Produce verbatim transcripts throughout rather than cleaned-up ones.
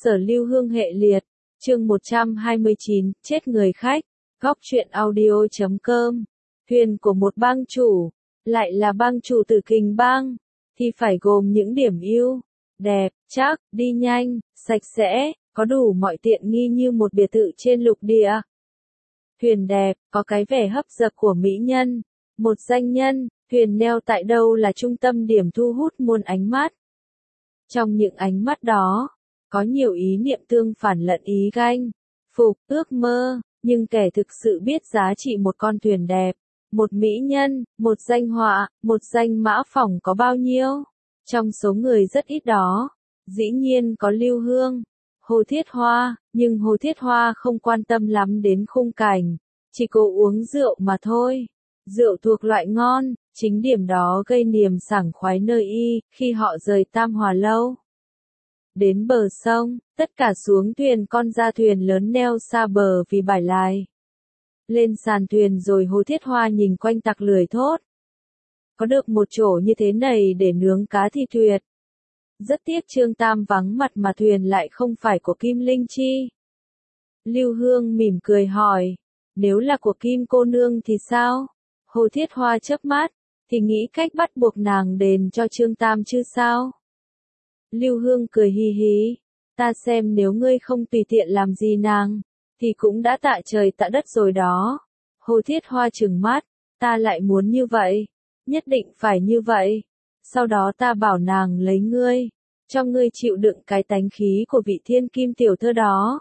Sở Lưu Hương hệ liệt, chương một trăm hai mươi chín, chết người khách, góc truyện audio chấm com. Thuyền của một bang chủ, lại là bang chủ từ Kình bang, thì phải gồm những điểm ưu, đẹp, chắc, đi nhanh, sạch sẽ, có đủ mọi tiện nghi như một biệt thự trên lục địa. Thuyền đẹp, có cái vẻ hấp dẫn của mỹ nhân, một danh nhân, thuyền neo tại đâu là trung tâm điểm thu hút muôn ánh mắt. Trong những ánh mắt đó, có nhiều ý niệm tương phản lẫn ý ganh, phục, ước mơ, nhưng kẻ thực sự biết giá trị một con thuyền đẹp, một mỹ nhân, một danh họa, một danh mã phỏng có bao nhiêu. Trong số người rất ít đó, dĩ nhiên có Lưu Hương, Hồ Thiết Hoa, nhưng Hồ Thiết Hoa không quan tâm lắm đến khung cảnh, chỉ cố uống rượu mà thôi. Rượu thuộc loại ngon, chính điểm đó gây niềm sảng khoái nơi y, khi họ rời Tam Hòa Lâu. Đến bờ sông, tất cả xuống thuyền con ra thuyền lớn neo xa bờ vì bải lai. Lên sàn thuyền rồi Hồ Thiết Hoa nhìn quanh tặc lưỡi thốt. Có được một chỗ như thế này để nướng cá thì tuyệt. Rất tiếc Trương Tam vắng mặt mà thuyền lại không phải của Kim Linh Chi. Lưu Hương mỉm cười hỏi, nếu là của Kim cô nương thì sao? Hồ Thiết Hoa chớp mắt, thì nghĩ cách bắt buộc nàng đền cho Trương Tam chứ sao? Lưu Hương cười hi hí, ta xem nếu ngươi không tùy tiện làm gì nàng, thì cũng đã tạ trời tạ đất rồi đó. Hồ Thiết Hoa trừng mắt, ta lại muốn như vậy, nhất định phải như vậy. Sau đó ta bảo nàng lấy ngươi, cho ngươi chịu đựng cái tánh khí của vị thiên kim tiểu thơ đó.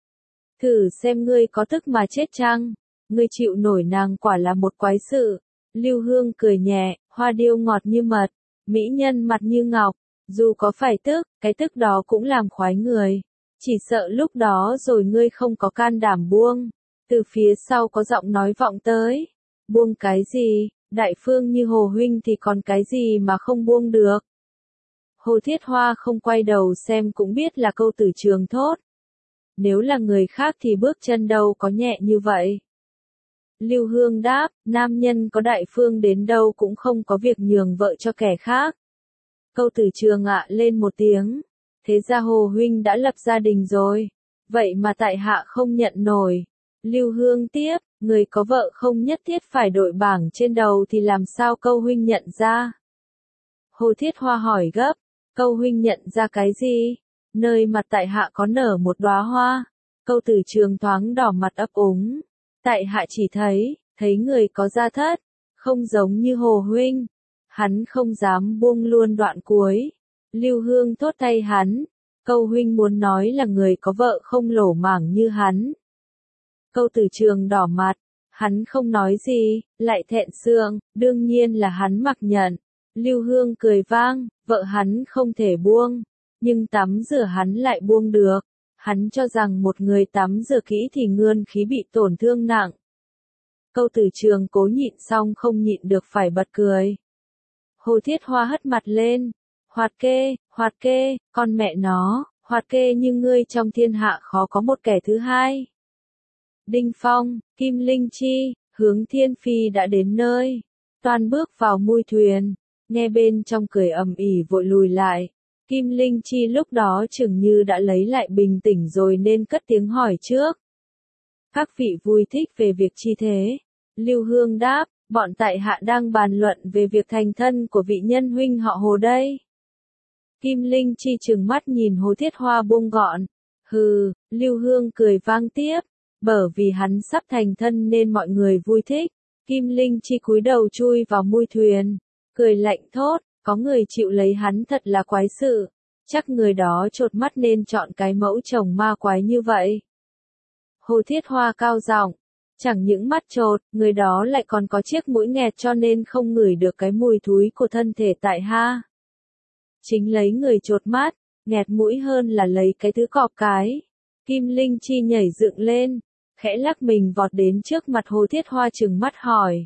Thử xem ngươi có tức mà chết chăng, ngươi chịu nổi nàng quả là một quái sự. Lưu Hương cười nhẹ, hoa điêu ngọt như mật, mỹ nhân mặt như ngọc, dù có phải tức, cái tức đó cũng làm khoái người. Chỉ sợ lúc đó rồi ngươi không có can đảm buông. Từ phía sau có giọng nói vọng tới. Buông cái gì, đại phương như Hồ huynh thì còn cái gì mà không buông được. Hồ Thiết Hoa không quay đầu xem cũng biết là câu từ trường thốt. Nếu là người khác thì bước chân đâu có nhẹ như vậy. Lưu Hương đáp, nam nhân có đại phương đến đâu cũng không có việc nhường vợ cho kẻ khác. Câu tử trường ạ lên một tiếng. Thế ra Hồ huynh đã lập gia đình rồi. Vậy mà tại hạ không nhận nổi. Lưu Hương tiếp, người có vợ không nhất thiết phải đội bảng trên đầu thì làm sao câu huynh nhận ra? Hồ Thiết Hoa hỏi gấp, câu huynh nhận ra cái gì? Nơi mặt tại hạ có nở một đóa hoa. Câu tử trường thoáng đỏ mặt ấp úng. Tại hạ chỉ thấy, thấy người có gia thất, không giống như Hồ huynh. Hắn không dám buông luôn đoạn cuối. Lưu Hương thốt tay hắn. Câu huynh muốn nói là người có vợ không lỗ mảng như hắn. Câu tử trường đỏ mặt. Hắn không nói gì, lại thẹn xương, đương nhiên là hắn mặc nhận. Lưu Hương cười vang, vợ hắn không thể buông. Nhưng tắm rửa hắn lại buông được. Hắn cho rằng một người tắm rửa kỹ thì ngươn khí bị tổn thương nặng. Câu tử trường cố nhịn xong không nhịn được phải bật cười. Hồ Thiết Hoa hất mặt lên. Hoạt kê, hoạt kê, con mẹ nó, hoạt kê như ngươi trong thiên hạ khó có một kẻ thứ hai. Đinh Phong, Kim Linh Chi, Hướng Thiên Phi đã đến nơi. Toàn bước vào mui thuyền, nghe bên trong cười ầm ĩ vội lùi lại. Kim Linh Chi lúc đó chừng như đã lấy lại bình tĩnh rồi nên cất tiếng hỏi trước. Các vị vui thích về việc chi thế? Lưu Hương đáp, bọn tại hạ đang bàn luận về việc thành thân của vị nhân huynh họ Hồ đây. Kim Linh Chi trừng mắt nhìn Hồ Thiết Hoa buông gọn. Hừ, Lưu Hương cười vang tiếp. Bởi vì hắn sắp thành thân nên mọi người vui thích. Kim Linh Chi cúi đầu chui vào mui thuyền. Cười lạnh thốt, có người chịu lấy hắn thật là quái sự. Chắc người đó chột mắt nên chọn cái mẫu chồng ma quái như vậy. Hồ Thiết Hoa cao giọng. Chẳng những mắt chột, người đó lại còn có chiếc mũi nghẹt cho nên không ngửi được cái mùi thúi của thân thể tại ha. Chính lấy người chột mắt, nghẹt mũi hơn là lấy cái thứ cọp cái. Kim Linh Chi nhảy dựng lên, khẽ lắc mình vọt đến trước mặt Hồ Thiết Hoa trừng mắt hỏi.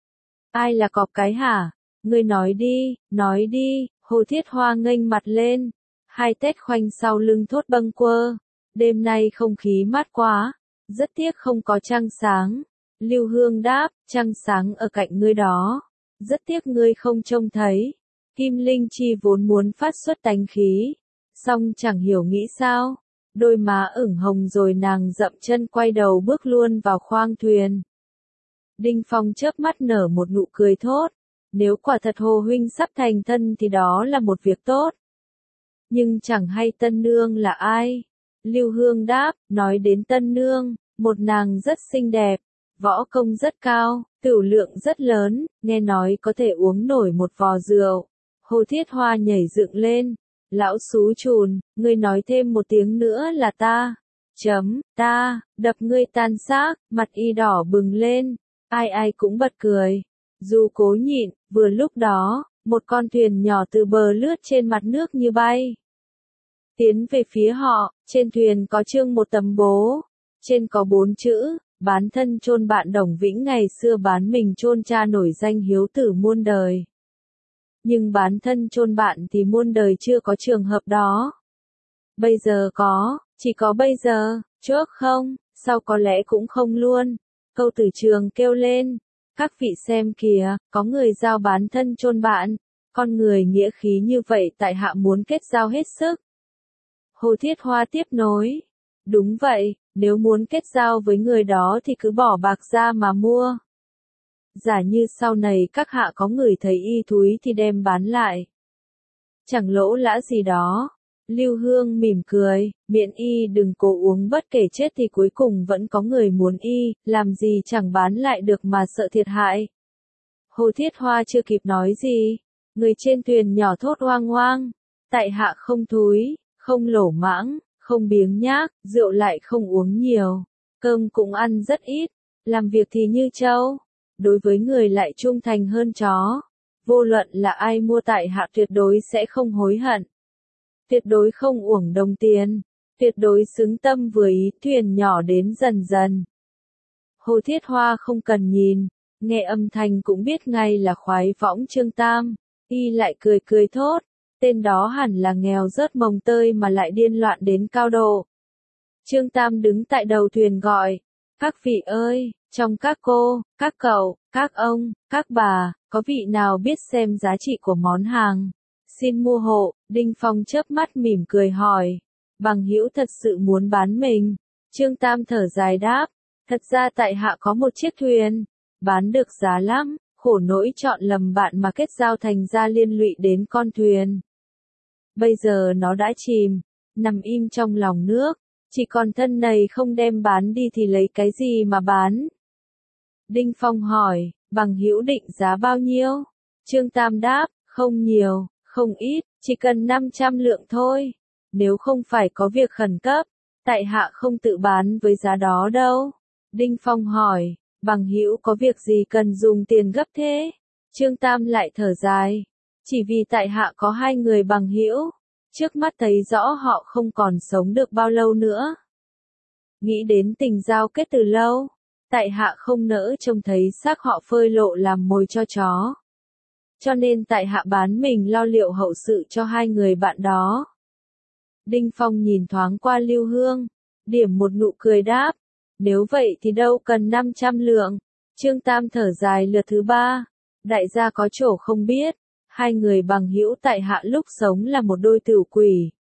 Ai là cọp cái hả? Ngươi nói đi, nói đi. Hồ Thiết Hoa nghênh mặt lên, hai tét khoanh sau lưng thốt bâng quơ. Đêm nay không khí mát quá, rất tiếc không có trăng sáng. Lưu Hương đáp, trăng sáng ở cạnh ngươi đó. Rất tiếc ngươi không trông thấy. Kim Linh Chi vốn muốn phát xuất tánh khí, song chẳng hiểu nghĩ sao. đôi má ửng hồng rồi nàng dậm chân quay đầu bước luôn vào khoang thuyền. Đinh Phong chớp mắt nở một nụ cười thốt, nếu quả thật Hồ huynh sắp thành thân thì đó là một việc tốt. Nhưng chẳng hay tân nương là ai? Lưu Hương đáp, nói đến tân nương, một nàng rất xinh đẹp, võ công rất cao, tửu lượng rất lớn, nghe nói có thể uống nổi một vò rượu. Hồ Thiết Hoa nhảy dựng lên, lão xú chùn, ngươi nói thêm một tiếng nữa là ta, chấm, ta, đập ngươi tan xác, mặt y đỏ bừng lên, ai ai cũng bật cười. Dù cố nhịn, vừa lúc đó, một con thuyền nhỏ từ bờ lướt trên mặt nước như bay. Tiến về phía họ, trên thuyền có trương một tấm bố, trên có bốn chữ, bán thân chôn bạn Đồng Vĩnh ngày xưa bán mình chôn cha nổi danh hiếu tử muôn đời. Nhưng bán thân chôn bạn thì muôn đời chưa có trường hợp đó. Bây giờ có, chỉ có bây giờ, trước không, sau có lẽ cũng không luôn. Câu tử trường kêu lên, các vị xem kìa, có người giao bán thân chôn bạn, con người nghĩa khí như vậy tại hạ muốn kết giao hết sức. Hồ Thiết Hoa tiếp nối, đúng vậy, nếu muốn kết giao với người đó thì cứ bỏ bạc ra mà mua. Giả như sau này các hạ có người thấy y thúi thì đem bán lại. Chẳng lỗ lã gì đó. Lưu Hương mỉm cười, miễn y đừng cố uống bất kể chết thì cuối cùng vẫn có người muốn y, làm gì chẳng bán lại được mà sợ thiệt hại. Hồ Thiết Hoa chưa kịp nói gì, người trên thuyền nhỏ thốt oang oang, tại hạ không thúi, không lỗ mãng, không biếng nhác, rượu lại không uống nhiều, cơm cũng ăn rất ít, làm việc thì như trâu, đối với người lại trung thành hơn chó. Vô luận là ai mua tại hạ tuyệt đối sẽ không hối hận. Tuyệt đối không uổng đồng tiền, tuyệt đối xứng tâm với ý. Thuyền nhỏ đến dần dần. Hồ Thiết Hoa không cần nhìn, nghe âm thanh cũng biết ngay là khoái võng Trương Tam, y lại cười cười thốt, tên đó hẳn là nghèo rớt mồng tơi mà lại điên loạn đến cao độ. Trương Tam đứng tại đầu thuyền gọi, các vị ơi, trong các cô, các cậu, các ông, các bà, có vị nào biết xem giá trị của món hàng? Xin mua hộ. Đinh Phong chớp mắt mỉm cười hỏi, bằng hữu thật sự muốn bán mình? Trương Tam thở dài đáp, thật ra tại hạ có một chiếc thuyền, bán được giá lắm, khổ nỗi chọn lầm bạn mà kết giao thành ra liên lụy đến con thuyền. Bây giờ nó đã chìm, nằm im trong lòng nước, chỉ còn thân này không đem bán đi thì lấy cái gì mà bán? Đinh Phong hỏi, bằng hữu định giá bao nhiêu? Trương Tam đáp, không nhiều, không ít, chỉ cần năm trăm lượng thôi. Nếu không phải có việc khẩn cấp, tại hạ không tự bán với giá đó đâu. Đinh Phong hỏi, bằng hữu có việc gì cần dùng tiền gấp thế? Trương Tam lại thở dài, chỉ vì tại hạ có hai người bằng hữu, trước mắt thấy rõ họ không còn sống được bao lâu nữa. Nghĩ đến tình giao kết từ lâu, tại hạ không nỡ trông thấy xác họ phơi lộ làm mồi cho chó. Cho nên tại hạ bán mình lo liệu hậu sự cho hai người bạn đó. Đinh Phong nhìn thoáng qua Lưu Hương, điểm một nụ cười đáp, nếu vậy thì đâu cần năm trăm lượng. Trương Tam thở dài lượt thứ ba, đại gia có chỗ không biết, hai người bằng hữu tại hạ lúc sống là một đôi tửu quỷ.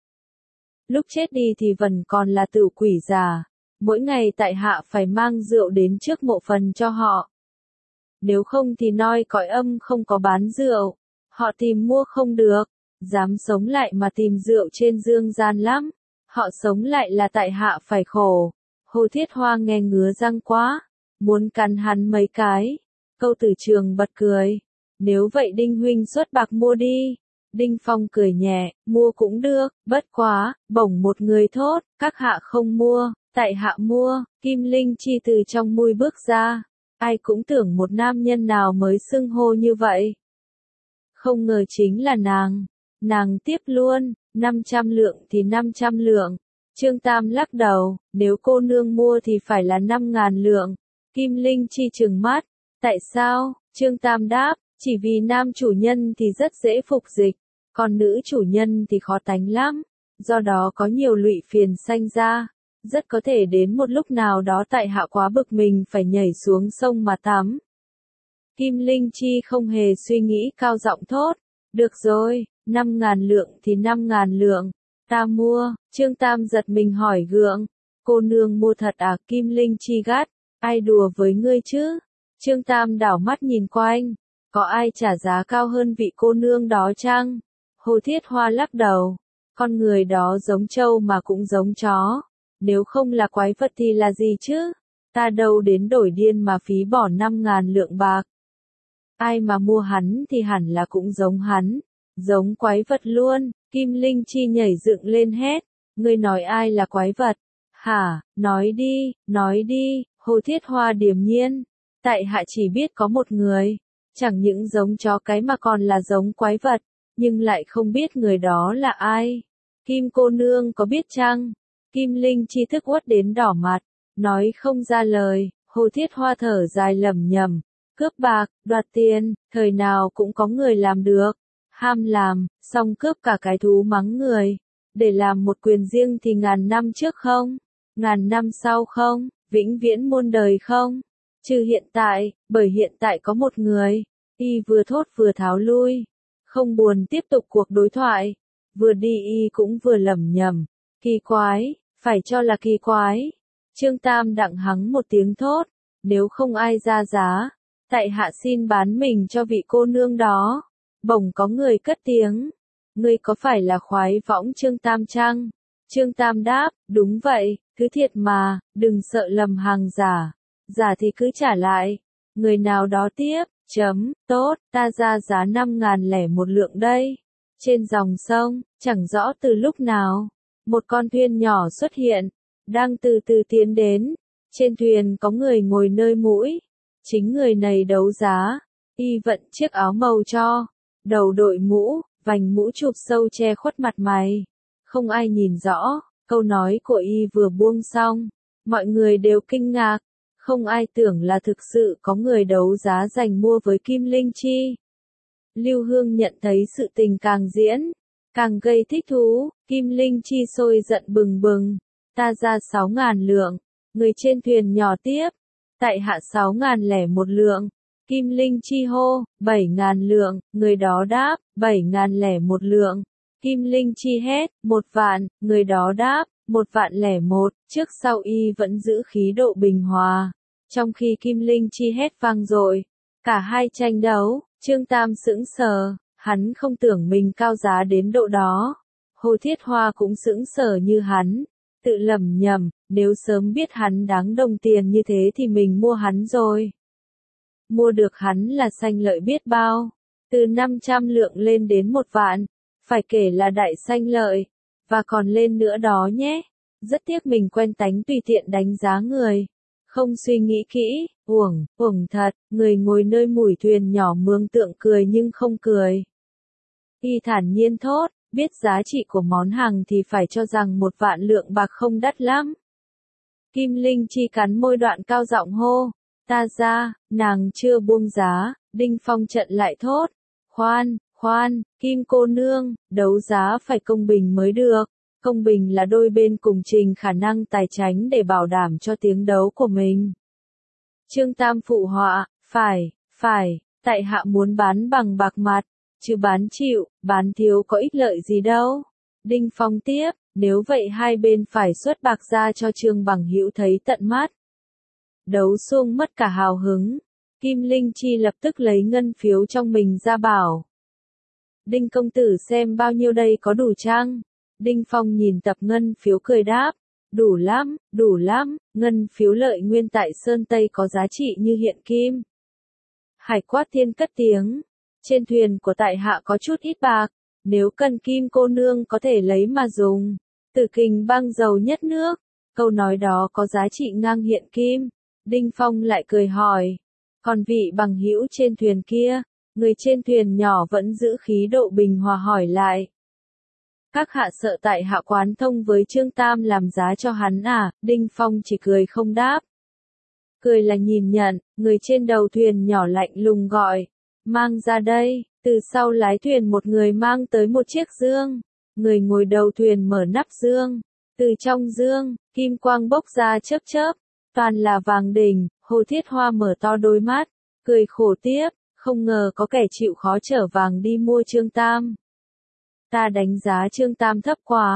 Lúc chết đi thì vẫn còn là tửu quỷ già, mỗi ngày tại hạ phải mang rượu đến trước mộ phần cho họ. Nếu không thì noi cõi âm không có bán rượu, họ tìm mua không được, dám sống lại mà tìm rượu trên dương gian lắm, họ sống lại là tại hạ phải khổ. Hồ Thiết Hoa nghe ngứa răng quá, muốn cắn hắn mấy cái. Câu tử trường bật cười, nếu vậy Đinh huynh xuất bạc mua đi. Đinh Phong cười nhẹ, mua cũng được, bất quá, bỗng một người thốt, các hạ không mua, tại hạ mua. Kim Linh Chi từ trong mui bước ra. Ai cũng tưởng một nam nhân nào mới xưng hô như vậy. Không ngờ chính là nàng. Nàng tiếp luôn, năm trăm lượng thì năm trăm lượng. Trương Tam lắc đầu, nếu cô nương mua thì phải là năm ngàn lượng. Kim Linh Chi trừng mắt, tại sao? Trương Tam đáp, chỉ vì nam chủ nhân thì rất dễ phục dịch, còn nữ chủ nhân thì khó tánh lắm, do đó có nhiều lụy phiền sanh ra. Rất có thể đến một lúc nào đó tại hạ quá bực mình phải nhảy xuống sông mà tắm. Kim Linh Chi không hề suy nghĩ cao giọng thốt, được rồi, năm ngàn lượng thì năm ngàn lượng, Ta mua, Trương Tam giật mình hỏi gượng. Cô nương mua thật à? Kim Linh Chi gắt. Ai đùa với ngươi chứ? Trương Tam đảo mắt nhìn quanh. Có ai trả giá cao hơn vị cô nương đó chăng? Hồ Thiết Hoa lắc đầu. Con người đó giống trâu mà cũng giống chó. Nếu không là quái vật thì là gì chứ? Ta đâu đến đổi điên mà phí bỏ năm ngàn lượng bạc. Ai mà mua hắn thì hẳn là cũng giống hắn. Giống quái vật luôn. Kim Linh Chi nhảy dựng lên hét. Ngươi nói ai là quái vật? Hả, nói đi, nói đi. Hồ Thiết Hoa điềm nhiên. Tại hạ chỉ biết có một người. Chẳng những giống chó cái mà còn là giống quái vật. Nhưng lại không biết người đó là ai. Kim cô nương có biết chăng? Kim Linh Chi thức uất đến đỏ mặt. Nói không ra lời. Hồ Thiết Hoa thở dài lẩm nhẩm. Cướp bạc, đoạt tiền, thời nào cũng có người làm được. Ham làm, xong cướp cả cái thú mắng người. Để làm một quyền riêng thì ngàn năm trước không? Ngàn năm sau không? Vĩnh viễn muôn đời không? Trừ hiện tại, bởi hiện tại có một người. Y vừa thốt vừa tháo lui. Không buồn tiếp tục cuộc đối thoại. Vừa đi y cũng vừa lẩm nhẩm. Kỳ quái, phải cho là kỳ quái. Trương Tam đặng hắng một tiếng thốt. Nếu không ai ra giá, tại hạ xin bán mình cho vị cô nương đó. Bỗng có người cất tiếng. Ngươi có phải là khoái võng Trương Tam chăng? Trương Tam đáp, đúng vậy, cứ thiệt mà, đừng sợ lầm hàng giả. Giả thì cứ trả lại. Người nào đó tiếp, chấm, tốt, ta ra giá năm ngàn lẻ một lượng đây. Trên dòng sông, chẳng rõ từ lúc nào, một con thuyền nhỏ xuất hiện, đang từ từ tiến đến. Trên thuyền có người ngồi nơi mũi. Chính người này đấu giá. Y vận chiếc áo màu cho. Đầu đội mũ, vành mũ chụp sâu che khuất mặt mày. Không ai nhìn rõ. Câu nói của y vừa buông xong. Mọi người đều kinh ngạc. Không ai tưởng là thực sự có người đấu giá giành mua với Kim Linh Chi. Lưu Hương nhận thấy sự tình càng diễn, càng gây thích thú. Kim Linh Chi sôi giận bừng bừng. Ta ra sáu ngàn lượng. Người trên thuyền nhỏ tiếp. Tại hạ sáu ngàn lẻ một lượng. Kim Linh Chi hô, bảy ngàn lượng. Người đó đáp, bảy ngàn lẻ một lượng. Kim Linh Chi hét, một vạn. Người đó đáp, một vạn lẻ một. Trước sau y vẫn giữ khí độ bình hòa. Trong khi Kim Linh Chi hét vang dội, cả hai tranh đấu. Trương Tam sững sờ. Hắn không tưởng mình cao giá đến độ đó. Hồ Thiết Hoa cũng sững sờ như hắn. Tự lẩm nhẩm, nếu sớm biết hắn đáng đồng tiền như thế thì mình mua hắn rồi. Mua được hắn là sanh lợi biết bao. Từ năm trăm lượng lên đến một vạn. Phải kể là đại sanh lợi. Và còn lên nữa đó nhé. Rất tiếc mình quen tánh tùy tiện đánh giá người. Không suy nghĩ kỹ, uổng, uổng thật. Người ngồi nơi mũi thuyền nhỏ mường tượng cười nhưng không cười. Y thản nhiên thốt. Biết giá trị của món hàng thì phải cho rằng một vạn lượng bạc không đắt lắm. Kim Linh Chi cắn môi đoạn cao giọng hô. Ta ra, nàng chưa buông giá. Đinh Phong trận lại thốt. Khoan, khoan, Kim cô nương, đấu giá phải công bình mới được. Công bình là đôi bên cùng trình khả năng tài chánh để bảo đảm cho tiếng đấu của mình. Trương Tam phụ họa, phải, phải, tại hạ muốn bán bằng bạc mặt. Chứ bán chịu, bán thiếu có ích lợi gì đâu. Đinh Phong tiếp, nếu vậy hai bên phải xuất bạc ra cho Trương Bằng Hữu thấy tận mắt. Đấu xuông mất cả hào hứng. Kim Linh Chi lập tức lấy ngân phiếu trong mình ra bảo. Đinh công tử xem bao nhiêu đây có đủ chăng? Đinh Phong nhìn tập ngân phiếu cười đáp. Đủ lắm, đủ lắm, ngân phiếu lợi nguyên tại Sơn Tây có giá trị như hiện kim. Hải Quát Thiên cất tiếng. Trên thuyền của tại hạ có chút ít bạc, nếu cần Kim cô nương có thể lấy mà dùng. Tử Kình bang giàu nhất nước, câu nói đó có giá trị ngang hiện kim. Đinh Phong lại cười hỏi, còn vị bằng hữu trên thuyền kia, người trên thuyền nhỏ vẫn giữ khí độ bình hòa hỏi lại. Các hạ sợ tại hạ quán thông với Trương Tam làm giá cho hắn à? Đinh Phong chỉ cười không đáp. Cười là nhìn nhận, người trên đầu thuyền nhỏ lạnh lùng gọi. Mang ra đây. Từ sau lái thuyền một người mang tới một chiếc dương. Người ngồi đầu thuyền mở nắp dương. Từ trong dương, kim quang bốc ra chớp chớp. Toàn là vàng đỉnh. Hồ Thiết Hoa mở to đôi mắt. Cười khổ tiếp. Không ngờ có kẻ chịu khó chở vàng đi mua Trương Tam. Ta đánh giá Trương Tam thấp quá.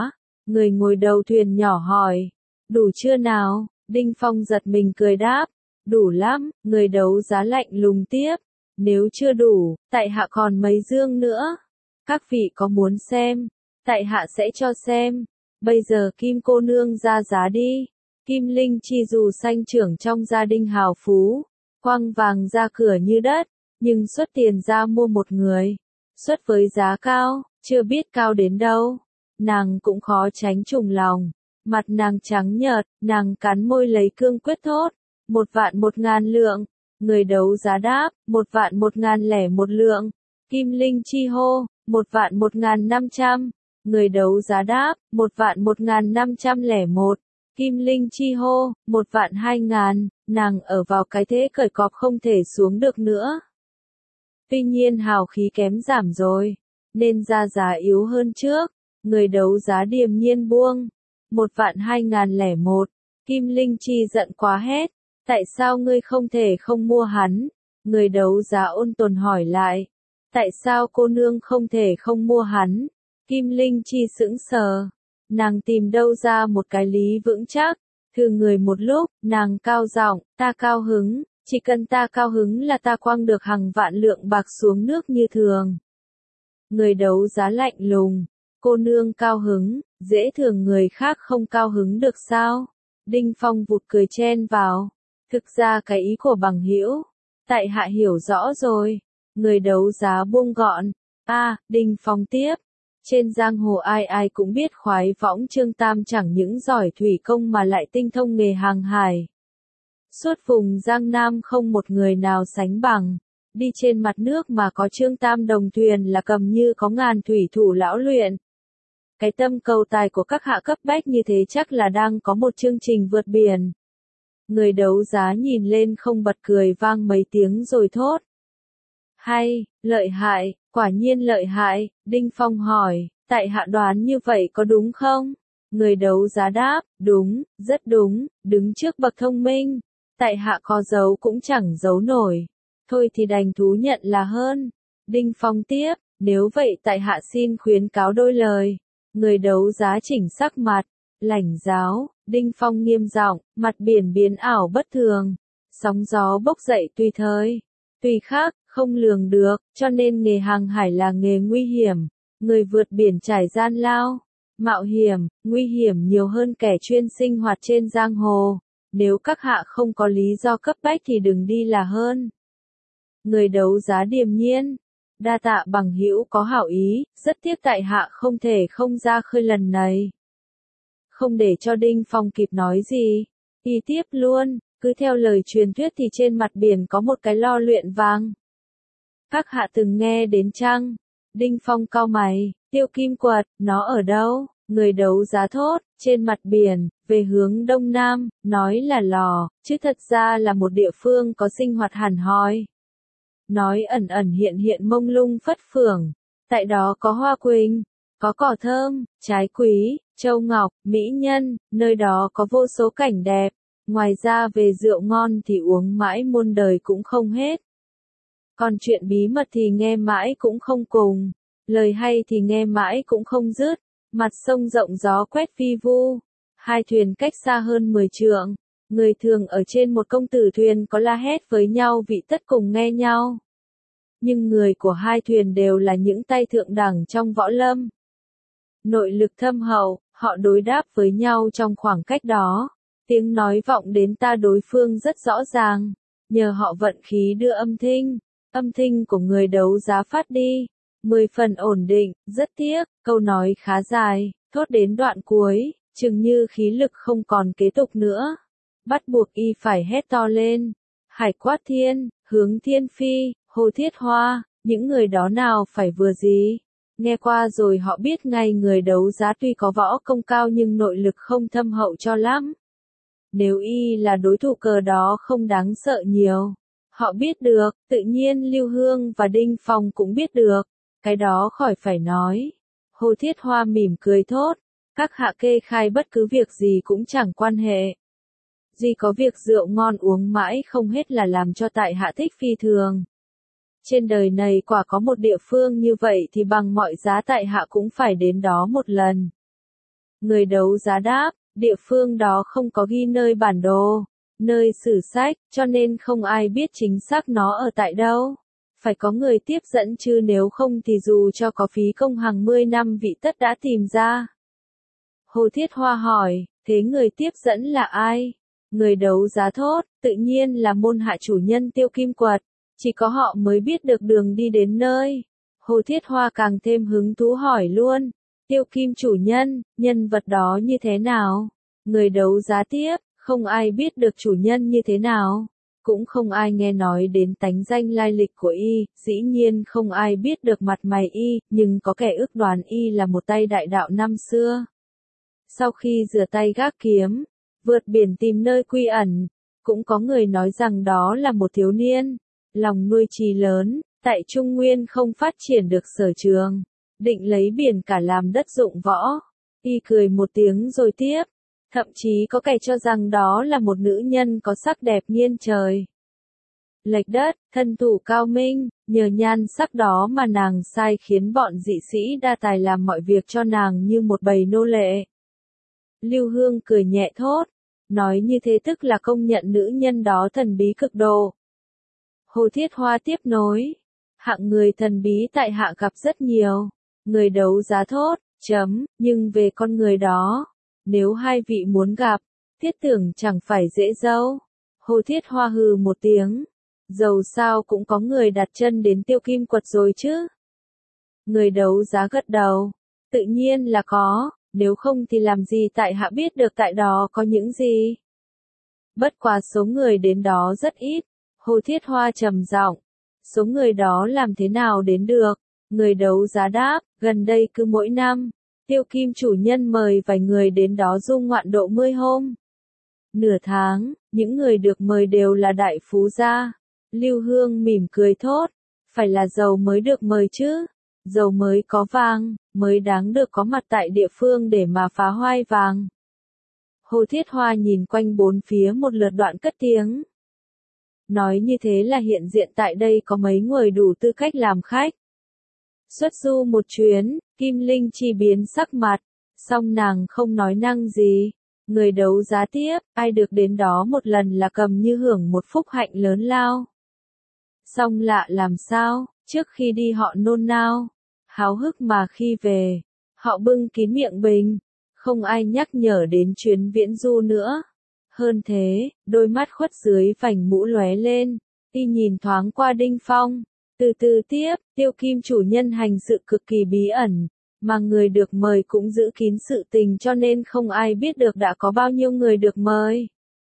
Người ngồi đầu thuyền nhỏ hỏi. Đủ chưa nào? Đinh Phong giật mình cười đáp. Đủ lắm, người đấu giá lạnh lùng tiếp. Nếu chưa đủ, tại hạ còn mấy dương nữa. Các vị có muốn xem? Tại hạ sẽ cho xem. Bây giờ Kim cô nương ra giá đi. Kim Linh Chi dù sanh trưởng trong gia đình hào phú, quăng vàng ra cửa như đất, nhưng xuất tiền ra mua một người. Xuất với giá cao, chưa biết cao đến đâu. Nàng cũng khó tránh trùng lòng. Mặt nàng trắng nhợt, nàng cắn môi lấy cương quyết thốt. Một vạn một ngàn lượng. Người đấu giá đáp, một vạn một ngàn lẻ một lượng. Kim Linh Chi hô, một vạn một ngàn năm trăm. Người đấu giá đáp, một vạn một ngàn năm trăm lẻ một. Kim Linh Chi hô, một vạn hai ngàn. Nàng ở vào cái thế cởi cọp không thể xuống được nữa. Tuy nhiên hào khí kém giảm rồi, nên ra giá yếu hơn trước. Người đấu giá điềm nhiên buông. Một vạn hai ngàn lẻ một. Kim Linh Chi giận quá hét. Tại sao ngươi không thể không mua hắn? Người đấu giá ôn tồn hỏi lại. Tại sao cô nương không thể không mua hắn? Kim Linh Chi sững sờ. Nàng tìm đâu ra một cái lý vững chắc. Thử người một lúc, nàng cao giọng, ta cao hứng. Chỉ cần ta cao hứng là ta quăng được hàng vạn lượng bạc xuống nước như thường. Người đấu giá lạnh lùng. Cô nương cao hứng, dễ thường người khác không cao hứng được sao? Đinh Phong vụt cười chen vào. Thực ra cái ý của bằng hữu, tại hạ hiểu rõ rồi. Người đấu giá buông gọn. A, à, Đinh Phong tiếp. Trên giang hồ ai ai cũng biết khoái võng Trương Tam chẳng những giỏi thủy công mà lại tinh thông nghề hàng hải. Suốt vùng Giang Nam không một người nào sánh bằng. Đi trên mặt nước mà có Trương Tam đồng thuyền là cầm như có ngàn thủy thủ lão luyện. Cái tâm cầu tài của các hạ cấp bách như thế chắc là đang có một chương trình vượt biển. Người đấu giá nhìn lên không bật cười vang mấy tiếng rồi thốt. Hay, lợi hại, quả nhiên lợi hại. Đinh Phong hỏi, tại hạ đoán như vậy có đúng không? Người đấu giá đáp, đúng, rất đúng, đứng trước bậc thông minh. Tại hạ có giấu cũng chẳng giấu nổi. Thôi thì đành thú nhận là hơn. Đinh Phong tiếp, nếu vậy tại hạ xin khuyến cáo đôi lời. Người đấu giá chỉnh sắc mặt, lãnh giáo. Đinh Phong nghiêm giọng, mặt biển biến ảo bất thường. Sóng gió bốc dậy tùy thời, tùy khác, không lường được, cho nên nghề hàng hải là nghề nguy hiểm. Người vượt biển trải gian lao, mạo hiểm, nguy hiểm nhiều hơn kẻ chuyên sinh hoạt trên giang hồ. Nếu các hạ không có lý do cấp bách thì đừng đi là hơn. Người đấu giá điềm nhiên. Đa tạ bằng hữu có hảo ý, rất tiếc tại hạ không thể không ra khơi lần này. Không để cho Đinh Phong kịp nói gì, y tiếp luôn, cứ theo lời truyền thuyết thì trên mặt biển có một cái lo luyện vàng. Các hạ từng nghe đến chăng? Đinh Phong cau mày, Tiêu Kim Quật, nó ở đâu? Người đấu giá thốt, trên mặt biển, về hướng đông nam, nói là lò, chứ thật ra là một địa phương có sinh hoạt hẳn hoi. Nói ẩn ẩn hiện hiện mông lung phất phưởng, tại đó có hoa quỳnh, có cỏ thơm, trái quý, châu ngọc, mỹ nhân, nơi đó có vô số cảnh đẹp. Ngoài ra về rượu ngon thì uống mãi muôn đời cũng không hết. Còn chuyện bí mật thì nghe mãi cũng không cùng, lời hay thì nghe mãi cũng không dứt. Mặt sông rộng gió quét phi vu, hai thuyền cách xa hơn mười trượng, người thường ở trên một công tử thuyền có la hét với nhau vị tất cùng nghe nhau. Nhưng người của hai thuyền đều là những tay thượng đẳng trong võ lâm. Nội lực thâm hậu, họ đối đáp với nhau trong khoảng cách đó. Tiếng nói vọng đến ta đối phương rất rõ ràng. Nhờ họ vận khí đưa âm thanh, âm thanh của người đấu giá phát đi. Mười phần ổn định, rất tiếc, câu nói khá dài, thốt đến đoạn cuối, chừng như khí lực không còn kế tục nữa. Bắt buộc y phải hét to lên. Hải Quát Thiên, Hướng Thiên Phi, Hồ Thiết Hoa, những người đó nào phải vừa gì. Nghe qua rồi họ biết ngay người đấu giá tuy có võ công cao nhưng nội lực không thâm hậu cho lắm. Nếu y là đối thủ cờ đó không đáng sợ nhiều. Họ biết được, tự nhiên Lưu Hương và Đinh Phong cũng biết được. Cái đó khỏi phải nói. Hồ Thiết Hoa mỉm cười thốt. Các hạ kê khai bất cứ việc gì cũng chẳng quan hệ. Duy có việc rượu ngon uống mãi không hết là làm cho tại hạ thích phi thường. Trên đời này quả có một địa phương như vậy thì bằng mọi giá tại hạ cũng phải đến đó một lần. Người đấu giá đáp, địa phương đó không có ghi nơi bản đồ, nơi sử sách, cho nên không ai biết chính xác nó ở tại đâu. Phải có người tiếp dẫn chứ nếu không thì dù cho có phí công hàng mươi năm vị tất đã tìm ra. Hồ Thiết Hoa hỏi, thế người tiếp dẫn là ai? Người đấu giá thốt, tự nhiên là môn hạ chủ nhân Tiêu Kim Quật, chỉ có họ mới biết được đường đi đến nơi. Hồ Thiết Hoa càng thêm hứng thú hỏi luôn, Tiêu Kim chủ nhân, nhân vật đó như thế nào? Người đấu giá tiếp, không ai biết được chủ nhân như thế nào, cũng không ai nghe nói đến tánh danh lai lịch của y, dĩ nhiên không ai biết được mặt mày y, nhưng có kẻ ước đoán y là một tay đại đạo năm xưa. Sau khi rửa tay gác kiếm, vượt biển tìm nơi quy ẩn, cũng có người nói rằng đó là một thiếu niên, lòng nuôi chí lớn, tại Trung Nguyên không phát triển được sở trường, định lấy biển cả làm đất dụng võ. Y cười một tiếng rồi tiếp, thậm chí có kẻ cho rằng đó là một nữ nhân có sắc đẹp nghiêng trời lệch đất, thân thủ cao minh, nhờ nhan sắc đó mà nàng sai khiến bọn dị sĩ đa tài làm mọi việc cho nàng như một bầy nô lệ. Lưu Hương cười nhẹ thốt, nói như thế tức là công nhận nữ nhân đó thần bí cực độ. Hồ Thiết Hoa tiếp nối, hạng người thần bí tại hạ gặp rất nhiều, người đấu giá thốt, chấm, nhưng về con người đó, nếu hai vị muốn gặp, thiết tưởng chẳng phải dễ dâu. Hồ Thiết Hoa hừ một tiếng, dầu sao cũng có người đặt chân đến Tiêu Kim Quật rồi chứ. Người đấu giá gật đầu, tự nhiên là có, nếu không thì làm gì tại hạ biết được tại đó có những gì. Bất quá số người đến đó rất ít. Hồ Thiết Hoa trầm giọng, số người đó làm thế nào đến được? Người đấu giá đáp, gần đây cứ mỗi năm, Tiêu Kim chủ nhân mời vài người đến đó du ngoạn độ mươi hôm. Nửa tháng, những người được mời đều là đại phú gia. Lưu Hương mỉm cười thốt, phải là giàu mới được mời chứ, giàu mới có vàng, mới đáng được có mặt tại địa phương để mà phá hoai vàng. Hồ Thiết Hoa nhìn quanh bốn phía một lượt đoạn cất tiếng. Nói như thế là hiện diện tại đây có mấy người đủ tư cách làm khách. Xuất du một chuyến, Kim Linh Chi biến sắc mặt, song nàng không nói năng gì. Người đấu giá tiếp, ai được đến đó một lần là cầm như hưởng một phúc hạnh lớn lao. Song lạ làm sao, trước khi đi họ nôn nao, háo hức mà khi về, họ bưng kín miệng bình, không ai nhắc nhở đến chuyến viễn du nữa. Hơn thế, đôi mắt khuất dưới vành mũ lóe lên, y nhìn thoáng qua Đinh Phong, từ từ tiếp, Tiêu Kim chủ nhân hành sự cực kỳ bí ẩn, mà người được mời cũng giữ kín sự tình cho nên không ai biết được đã có bao nhiêu người được mời.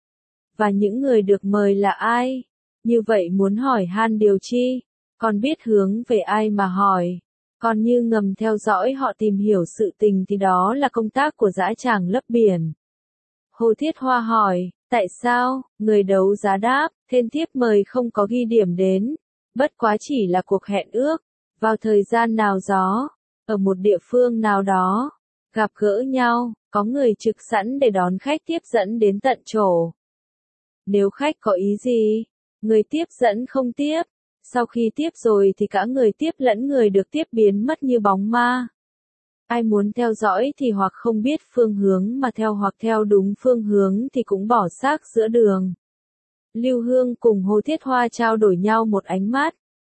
Và những người được mời là ai? Như vậy muốn hỏi han điều chi? Còn biết hướng về ai mà hỏi? Còn như ngầm theo dõi họ tìm hiểu sự tình thì đó là công tác của dã tràng lấp biển. Hồ Thiết Hoa hỏi, tại sao? Người đấu giá đáp, thêm thiếp mời không có ghi điểm đến, bất quá chỉ là cuộc hẹn ước, vào thời gian nào đó, ở một địa phương nào đó, gặp gỡ nhau, có người trực sẵn để đón khách tiếp dẫn đến tận chỗ. Nếu khách có ý gì, người tiếp dẫn không tiếp, sau khi tiếp rồi thì cả người tiếp lẫn người được tiếp biến mất như bóng ma. Ai muốn theo dõi thì hoặc không biết phương hướng mà theo hoặc theo đúng phương hướng thì cũng bỏ xác giữa đường. Lưu Hương cùng Hồ Thiết Hoa trao đổi nhau một ánh mắt.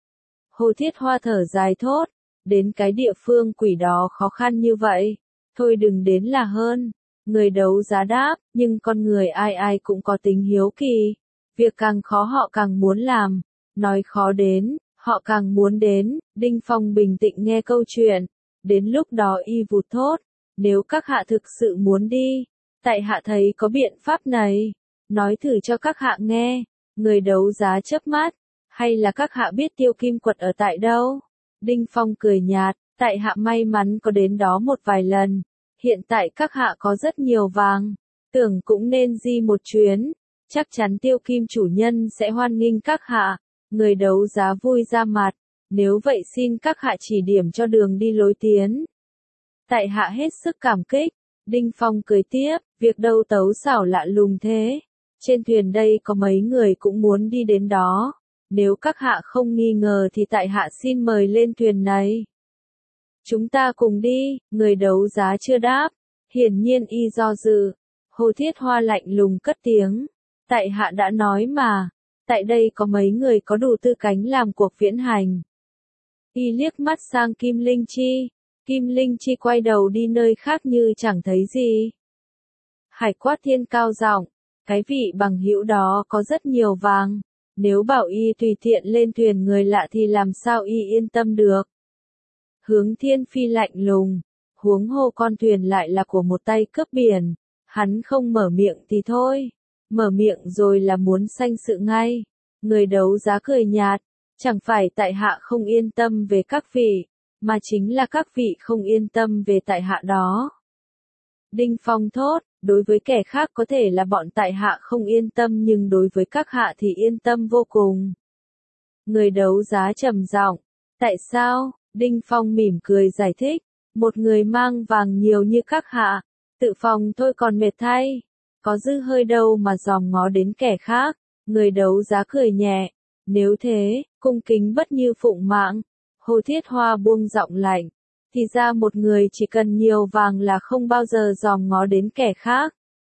Hồ Thiết Hoa thở dài thốt, đến cái địa phương quỷ đó khó khăn như vậy, thôi đừng đến là hơn. Người đấu giá đáp, nhưng con người ai ai cũng có tính hiếu kỳ, việc càng khó họ càng muốn làm, nói khó đến, họ càng muốn đến. Đinh Phong bình tĩnh nghe câu chuyện, đến lúc đó y vụt thốt, nếu các hạ thực sự muốn đi, tại hạ thấy có biện pháp này, nói thử cho các hạ nghe. Người đấu giá chớp mắt, hay là các hạ biết Tiêu Kim Quật ở tại đâu? Đinh Phong cười nhạt, tại hạ may mắn có đến đó một vài lần, hiện tại các hạ có rất nhiều vàng, tưởng cũng nên di một chuyến, chắc chắn Tiêu Kim chủ nhân sẽ hoan nghênh các hạ. Người đấu giá vui ra mặt, nếu vậy xin các hạ chỉ điểm cho đường đi lối tiến. Tại hạ hết sức cảm kích. Đinh Phong cười tiếp, việc đâu tấu xảo lạ lùng thế. Trên thuyền đây có mấy người cũng muốn đi đến đó. Nếu các hạ không nghi ngờ thì tại hạ xin mời lên thuyền này. Chúng ta cùng đi, người đấu giá chưa đáp. Hiển nhiên y do dự, Hồ Thiết Hoa lạnh lùng cất tiếng. Tại hạ đã nói mà, tại đây có mấy người có đủ tư cánh làm cuộc viễn hành. Y liếc mắt sang Kim Linh Chi, Kim Linh Chi quay đầu đi nơi khác như chẳng thấy gì. Hải Quát Thiên cao giọng, cái vị bằng hữu đó có rất nhiều vàng, nếu bảo y tùy tiện lên thuyền người lạ thì làm sao y yên tâm được. Hướng Thiên Phi lạnh lùng, huống hồ con thuyền lại là của một tay cướp biển, hắn không mở miệng thì thôi, mở miệng rồi là muốn sanh sự ngay. Người đấu giá cười nhạt, chẳng phải tại hạ không yên tâm về các vị, mà chính là các vị không yên tâm về tại hạ đó. Đinh Phong thốt, đối với kẻ khác có thể là bọn tại hạ không yên tâm nhưng đối với các hạ thì yên tâm vô cùng. Người đấu giá trầm giọng, tại sao? Đinh Phong mỉm cười giải thích, một người mang vàng nhiều như các hạ, tự phòng thôi còn mệt thay, có dư hơi đâu mà dòm ngó đến kẻ khác. Người đấu giá cười nhẹ, nếu thế, cung kính bất như phụng mạng. Hồ Thiết Hoa buông giọng lạnh, thì ra một người chỉ cần nhiều vàng là không bao giờ dòm ngó đến kẻ khác.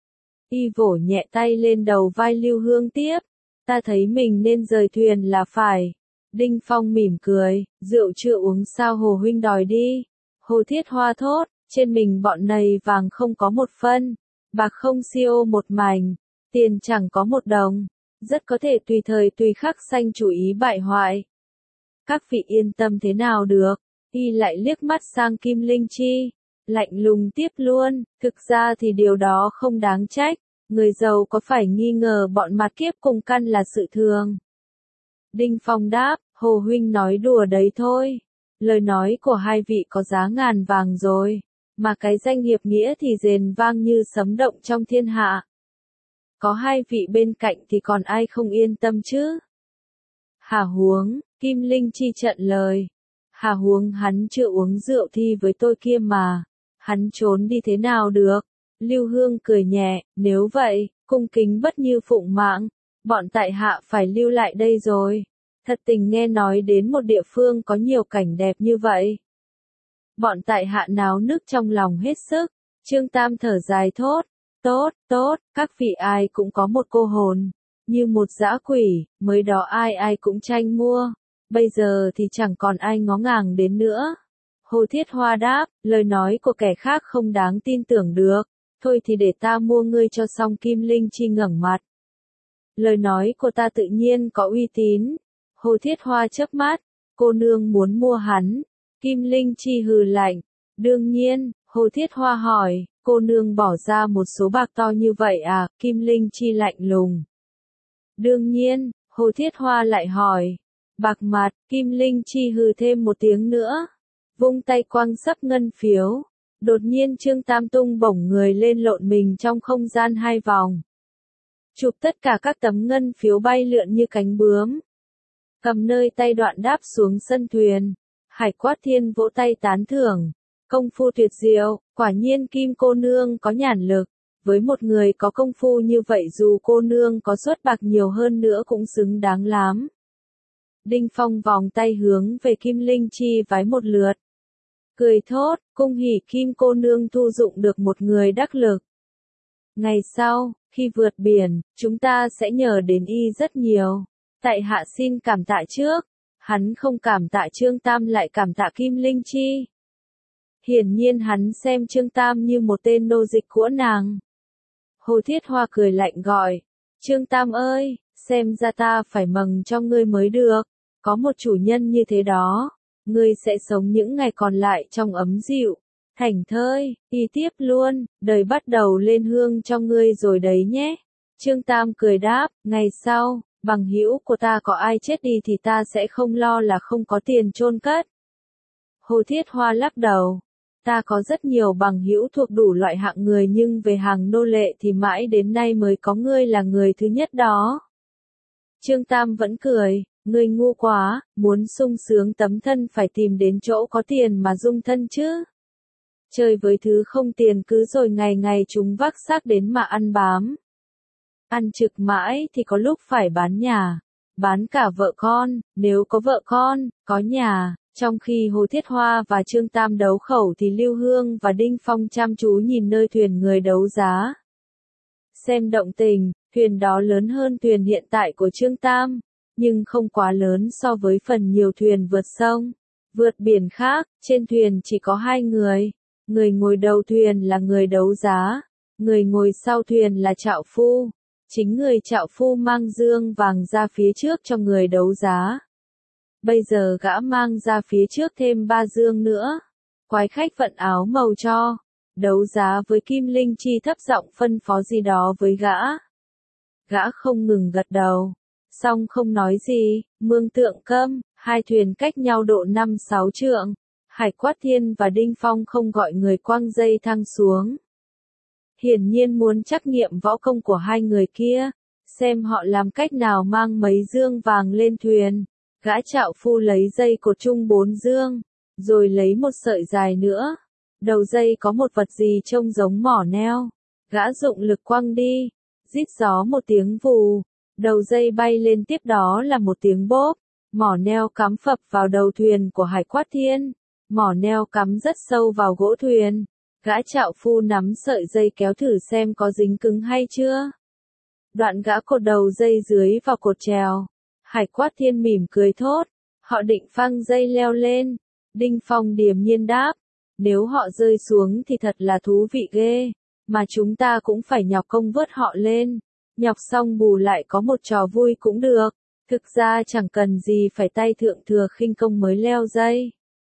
Y vỗ nhẹ tay lên đầu vai Lưu Hương tiếp, ta thấy mình nên rời thuyền là phải. Đinh Phong mỉm cười, rượu chưa uống sao Hồ huynh đòi đi. Hồ Thiết Hoa thốt, trên mình bọn này vàng không có một phân, bạc không siêu một mảnh, tiền chẳng có một đồng, rất có thể tùy thời tùy khắc sanh chủ ý bại hoại. Các vị yên tâm thế nào được, y lại liếc mắt sang Kim Linh Chi, lạnh lùng tiếp luôn, thực ra thì điều đó không đáng trách, người giàu có phải nghi ngờ bọn mặt kiếp cùng căn là sự thường. Đinh Phong đáp, Hồ huynh nói đùa đấy thôi, lời nói của hai vị có giá ngàn vàng rồi, mà cái danh hiệp nghĩa thì rền vang như sấm động trong thiên hạ. Có hai vị bên cạnh thì còn ai không yên tâm chứ? Hà huống, Kim Linh Chi trận lời. Hà huống hắn chưa uống rượu thi với tôi kia mà. Hắn trốn đi thế nào được? Lưu Hương cười nhẹ, nếu vậy, cung kính bất như phụng mạng. Bọn tại hạ phải lưu lại đây rồi. Thật tình nghe nói đến một địa phương có nhiều cảnh đẹp như vậy. Bọn tại hạ náo nức trong lòng hết sức. Trương Tam thở dài thốt. Tốt, tốt, các vị ai cũng có một cô hồn, như một dã quỷ, mới đó ai ai cũng tranh mua, bây giờ thì chẳng còn ai ngó ngàng đến nữa. Hồ Thiết Hoa đáp, lời nói của kẻ khác không đáng tin tưởng được, thôi thì để ta mua ngươi cho xong. Kim Linh Chi ngẩng mặt. Lời nói của ta tự nhiên có uy tín. Hồ Thiết Hoa chớp mắt, cô nương muốn mua hắn. Kim Linh Chi hừ lạnh, đương nhiên. Hồ Thiết Hoa hỏi, cô nương bỏ ra một số bạc to như vậy à? Kim Linh Chi lạnh lùng. Đương nhiên. Hồ Thiết Hoa lại hỏi, bạc mặt. Kim Linh Chi hừ thêm một tiếng nữa, vung tay quăng sấp ngân phiếu. Đột nhiên Trương Tam tung bổng người lên lộn mình trong không gian hai vòng, chụp tất cả các tấm ngân phiếu bay lượn như cánh bướm, cầm nơi tay đoạn đáp xuống sân thuyền. Hải Quát Thiên vỗ tay tán thưởng, công phu tuyệt diệu, quả nhiên Kim cô nương có nhãn lực, với một người có công phu như vậy dù cô nương có xuất bạc nhiều hơn nữa cũng xứng đáng lắm. Đinh Phong vòng tay hướng về Kim Linh Chi vái một lượt, cười thốt, cung hỉ Kim cô nương thu dụng được một người đắc lực. Ngày sau, khi vượt biển, chúng ta sẽ nhờ đến y rất nhiều. Tại hạ xin cảm tạ trước. Hắn không cảm tạ Trương Tam lại cảm tạ Kim Linh Chi. Hiển nhiên hắn xem Trương Tam như một tên nô dịch của nàng. Hồ Thiết Hoa cười lạnh gọi, Trương Tam ơi, xem ra ta phải mừng cho ngươi mới được. Có một chủ nhân như thế đó, ngươi sẽ sống những ngày còn lại trong ấm dịu, thảnh thơi. Y tiếp luôn, đời bắt đầu lên hương cho ngươi rồi đấy nhé. Trương Tam cười đáp, ngày sau, bằng hữu của ta có ai chết đi thì ta sẽ không lo là không có tiền chôn cất. Hồ Thiết Hoa lắc đầu, ta có rất nhiều bằng hữu thuộc đủ loại hạng người nhưng về hàng nô lệ thì mãi đến nay mới có ngươi là người thứ nhất đó. Trương Tam vẫn cười, ngươi ngu quá, muốn sung sướng tấm thân phải tìm đến chỗ có tiền mà dung thân chứ. Chơi với thứ không tiền cứ rồi ngày ngày chúng vác xác đến mà ăn bám. Ăn trực mãi thì có lúc phải bán nhà, bán cả vợ con, nếu có vợ con, có nhà, Trong khi Hồ Thiết Hoa và Trương Tam đấu khẩu thì Lưu Hương và Đinh Phong chăm chú nhìn nơi thuyền người đấu giá. Xem động tình, thuyền đó lớn hơn thuyền hiện tại của Trương Tam, nhưng không quá lớn so với phần nhiều thuyền vượt sông, vượt biển khác. Trên thuyền chỉ có hai người, người ngồi đầu thuyền là người đấu giá, người ngồi sau thuyền là trạo phu. Chính người trạo phu mang dương vàng ra phía trước cho người đấu giá. Bây giờ gã mang ra phía trước thêm ba dương nữa. Quái khách vận áo màu cho đấu giá với Kim Linh Chi thấp giọng phân phó gì đó với gã. Gã không ngừng gật đầu, song không nói gì. Mương Tượng Câm, hai thuyền cách nhau độ năm sáu trượng. Hải Quát Thiên và Đinh Phong không gọi người quăng dây thang xuống. Hiển nhiên muốn trắc nghiệm võ công của hai người kia, xem họ làm cách nào mang mấy dương vàng lên thuyền. Gã trạo phu lấy dây cột chung bốn dương, rồi lấy một sợi dài nữa. Đầu dây có một vật gì trông giống mỏ neo. Gã dụng lực quăng đi, rít gió một tiếng vù. Đầu dây bay lên, tiếp đó là một tiếng bốp. Mỏ neo cắm phập vào đầu thuyền của Hải Quát Thiên. Mỏ neo cắm rất sâu vào gỗ thuyền. Gã trạo phu nắm sợi dây kéo thử xem có dính cứng hay chưa. Đoạn gã cột đầu dây dưới vào cột chèo. Hải Quát Thiên mỉm cười thốt, họ định phăng dây leo lên. Đinh Phong điềm nhiên đáp, nếu họ rơi xuống thì thật là thú vị ghê, mà chúng ta cũng phải nhọc công vớt họ lên. Nhọc xong bù lại có một trò vui cũng được, thực ra chẳng cần gì phải tay thượng thừa khinh công mới leo dây.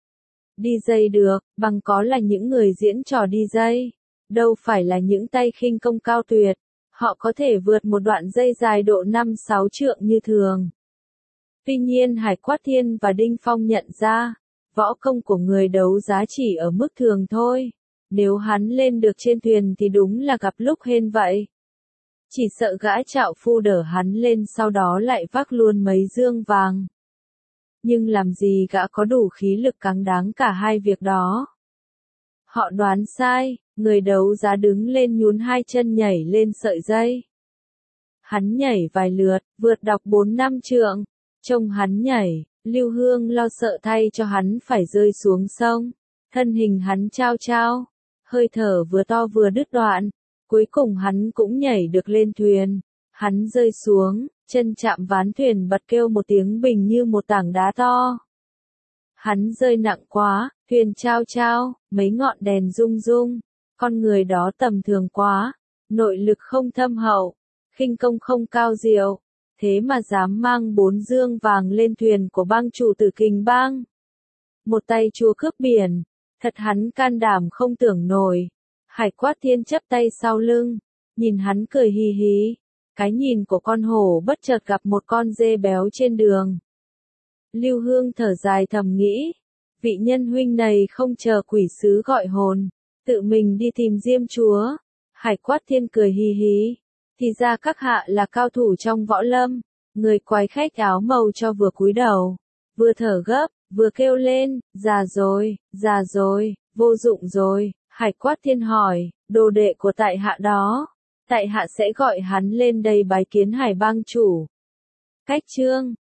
Đi dây được, bằng có là những người diễn trò đi dây, đâu phải là những tay khinh công cao tuyệt, họ có thể vượt một đoạn dây dài độ năm sáu trượng như thường. Tuy nhiên Hải Quát Thiên và Đinh Phong nhận ra, võ công của người đấu giá chỉ ở mức thường thôi. Nếu hắn lên được trên thuyền thì đúng là gặp lúc hên vậy. Chỉ sợ gã trạo phu đỡ hắn lên sau đó lại vác luôn mấy dương vàng. Nhưng làm gì gã có đủ khí lực cáng đáng cả hai việc đó. Họ đoán sai, người đấu giá đứng lên nhún hai chân nhảy lên sợi dây. Hắn nhảy vài lượt, vượt đọc bốn năm trượng. Trông hắn nhảy, Lưu Hương lo sợ thay cho hắn phải rơi xuống sông. Thân hình hắn trao trao, hơi thở vừa to vừa đứt đoạn. Cuối cùng hắn cũng nhảy được lên thuyền. Hắn rơi xuống, chân chạm ván thuyền bật kêu một tiếng bình như một tảng đá to. Hắn rơi nặng quá, thuyền trao trao, mấy ngọn đèn rung rung. Con người đó tầm thường quá, nội lực không thâm hậu, khinh công không cao diệu. Thế mà dám mang bốn dương vàng lên thuyền của bang chủ Tử Kình Bang. Một tay chúa cướp biển, thật hắn can đảm không tưởng nổi. Hải Quát Thiên chắp tay sau lưng, nhìn hắn cười hì hí. Cái nhìn của con hổ bất chợt gặp một con dê béo trên đường. Lưu Hương thở dài thầm nghĩ, vị nhân huynh này không chờ quỷ sứ gọi hồn, tự mình đi tìm Diêm Chúa. Hải Quát Thiên cười hì hí, thì ra các hạ là cao thủ trong võ lâm. Người quái khách áo màu cho vừa cúi đầu, vừa thở gấp, vừa kêu lên, già rồi, già rồi, vô dụng rồi. Hải Quát Thiên hỏi, đồ đệ của tại hạ đó, tại hạ sẽ gọi hắn lên đây bái kiến Hải bang chủ. Cách chương